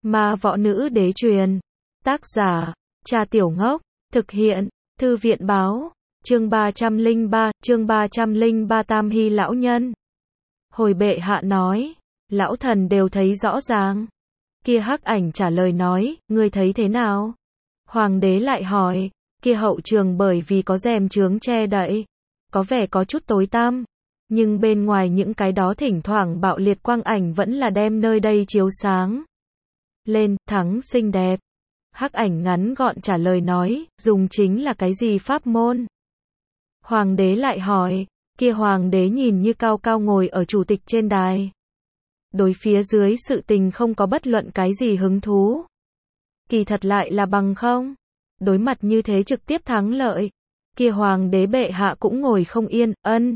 Ma võ nữ đế truyền. Tác giả, Trà Tiểu Ngốc. Thực hiện, Thư viện báo. Chương 303 Tam Hy lão nhân. Hồi bệ hạ nói, lão thần đều thấy rõ ràng. Kia hắc ảnh trả lời nói, ngươi thấy thế nào? Hoàng đế lại hỏi, kia hậu trường bởi vì có rèm chướng che đậy, có vẻ có chút tối tăm, nhưng bên ngoài những cái đó thỉnh thoảng bạo liệt quang ảnh vẫn là đem nơi đây chiếu sáng lên, thắng xinh đẹp. Hắc ảnh ngắn gọn trả lời nói, dùng chính là cái gì pháp môn? Hoàng đế lại hỏi, kia hoàng đế nhìn như cao cao ngồi ở chủ tịch trên đài. Đối phía dưới sự tình không có bất luận cái gì hứng thú. Kỳ thật lại là bằng không. Đối mặt như thế trực tiếp thắng lợi. Kia hoàng đế bệ hạ cũng ngồi không yên,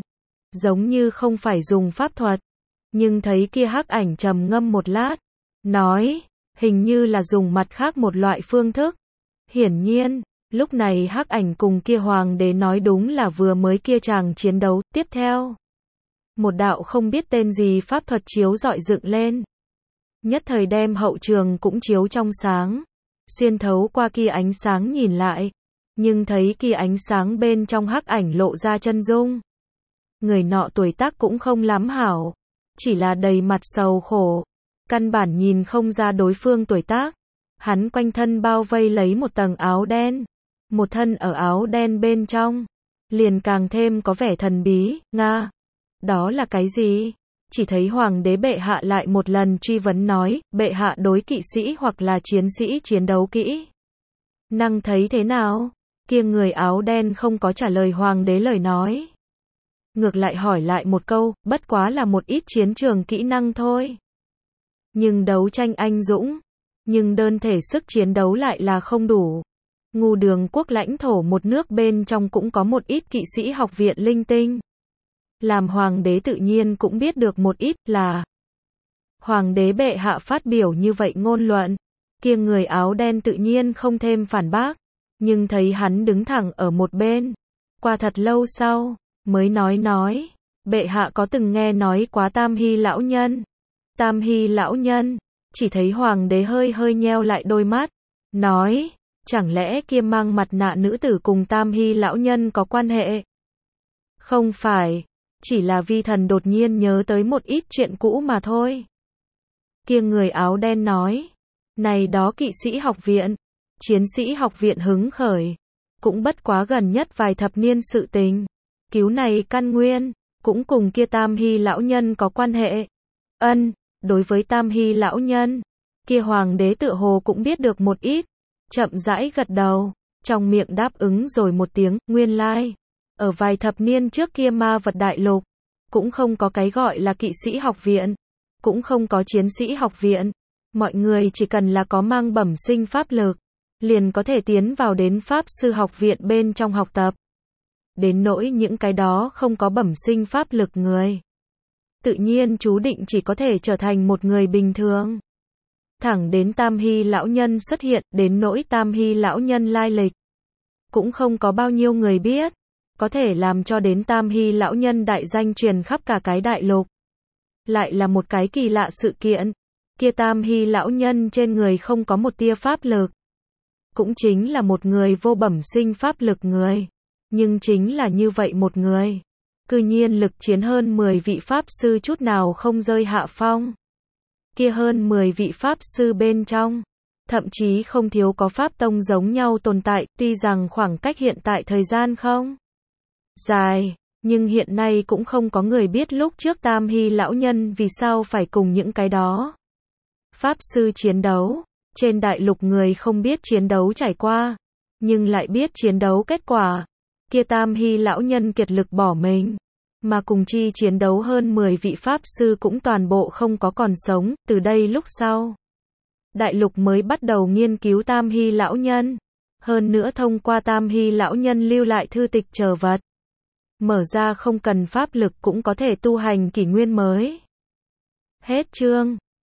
giống như không phải dùng pháp thuật. Nhưng thấy kia hắc ảnh trầm ngâm một lát. Nói, hình như là dùng mặt khác một loại phương thức. Hiển nhiên, lúc này hắc ảnh cùng kia hoàng đế nói đúng là vừa mới kia chàng chiến đấu. Tiếp theo, một đạo không biết tên gì pháp thuật chiếu rọi dựng lên. Nhất thời đem hậu trường cũng chiếu trong sáng. Xuyên thấu qua kia ánh sáng nhìn lại. Nhưng thấy kia ánh sáng bên trong hắc ảnh lộ ra chân dung. Người nọ tuổi tác cũng không lắm hảo. Chỉ là đầy mặt sầu khổ. Căn bản nhìn không ra đối phương tuổi tác. Hắn quanh thân bao vây lấy một tầng áo đen. Một thân ở áo đen bên trong. Liền càng thêm có vẻ thần bí, Nga. Đó là cái gì? Chỉ thấy hoàng đế bệ hạ lại một lần truy vấn nói, bệ hạ đối kỵ sĩ hoặc là chiến sĩ chiến đấu kỹ năng thấy thế nào? Kia người áo đen không có trả lời hoàng đế lời nói. Ngược lại hỏi lại một câu, bất quá là một ít chiến trường kỹ năng thôi. Nhưng đấu tranh anh dũng, nhưng đơn thể sức chiến đấu lại là không đủ. Ngu Đường quốc lãnh thổ một nước bên trong cũng có một ít kỵ sĩ học viện linh tinh. Làm hoàng đế tự nhiên cũng biết được một ít là hoàng đế bệ hạ phát biểu như vậy ngôn luận. Kia người áo đen tự nhiên không thêm phản bác. Nhưng thấy hắn đứng thẳng ở một bên. Qua thật lâu sau, mới nói. Bệ hạ có từng nghe nói quá Tam Hy lão nhân. Tam Hy lão nhân. Chỉ thấy hoàng đế hơi nheo lại đôi mắt. Nói, chẳng lẽ kia mang mặt nạ nữ tử cùng Tam Hy lão nhân có quan hệ? Không phải. Chỉ là vi thần đột nhiên nhớ tới một ít chuyện cũ mà thôi. Kia người áo đen nói. Này đó kỵ sĩ học viện, chiến sĩ học viện hứng khởi. Cũng bất quá gần nhất vài thập niên sự tình. Cứu này căn nguyên, cũng cùng kia Tam Hy lão nhân có quan hệ. Đối với Tam Hy lão nhân, kia hoàng đế tựa hồ cũng biết được một ít. Chậm rãi gật đầu, trong miệng đáp ứng rồi một tiếng, nguyên lai. Ở vài thập niên trước kia ma vật đại lục, cũng không có cái gọi là kỵ sĩ học viện, cũng không có chiến sĩ học viện. Mọi người chỉ cần là có mang bẩm sinh pháp lực, liền có thể tiến vào đến pháp sư học viện bên trong học tập. Đến nỗi những cái đó không có bẩm sinh pháp lực người, tự nhiên chú định chỉ có thể trở thành một người bình thường. Thẳng đến Tam Hy lão nhân xuất hiện, đến nỗi Tam Hy lão nhân lai lịch, cũng không có bao nhiêu người biết. Có thể làm cho đến Tam Hy lão nhân đại danh truyền khắp cả cái đại lục. Lại là một cái kỳ lạ sự kiện. Kia Tam Hy lão nhân trên người không có một tia pháp lực. Cũng chính là một người vô bẩm sinh pháp lực người. Nhưng chính là như vậy một người. Cư nhiên lực chiến hơn 10 vị pháp sư chút nào không rơi hạ phong. Kia hơn 10 vị pháp sư bên trong. Thậm chí không thiếu có pháp tông giống nhau tồn tại. Tuy rằng khoảng cách hiện tại thời gian không dài, nhưng hiện nay cũng không có người biết lúc trước Tam Hy lão nhân vì sao phải cùng những cái đó pháp sư chiến đấu. Trên đại lục người không biết chiến đấu trải qua, nhưng lại biết chiến đấu kết quả. Kia Tam Hy lão nhân kiệt lực bỏ mình, mà cùng chi chiến đấu hơn 10 vị pháp sư cũng toàn bộ không có còn sống. Từ đây lúc sau, đại lục mới bắt đầu nghiên cứu Tam Hy lão nhân. Hơn nữa thông qua Tam Hy lão nhân lưu lại thư tịch chờ vật. Mở ra không cần pháp lực cũng có thể tu hành kỷ nguyên mới. Hết chương.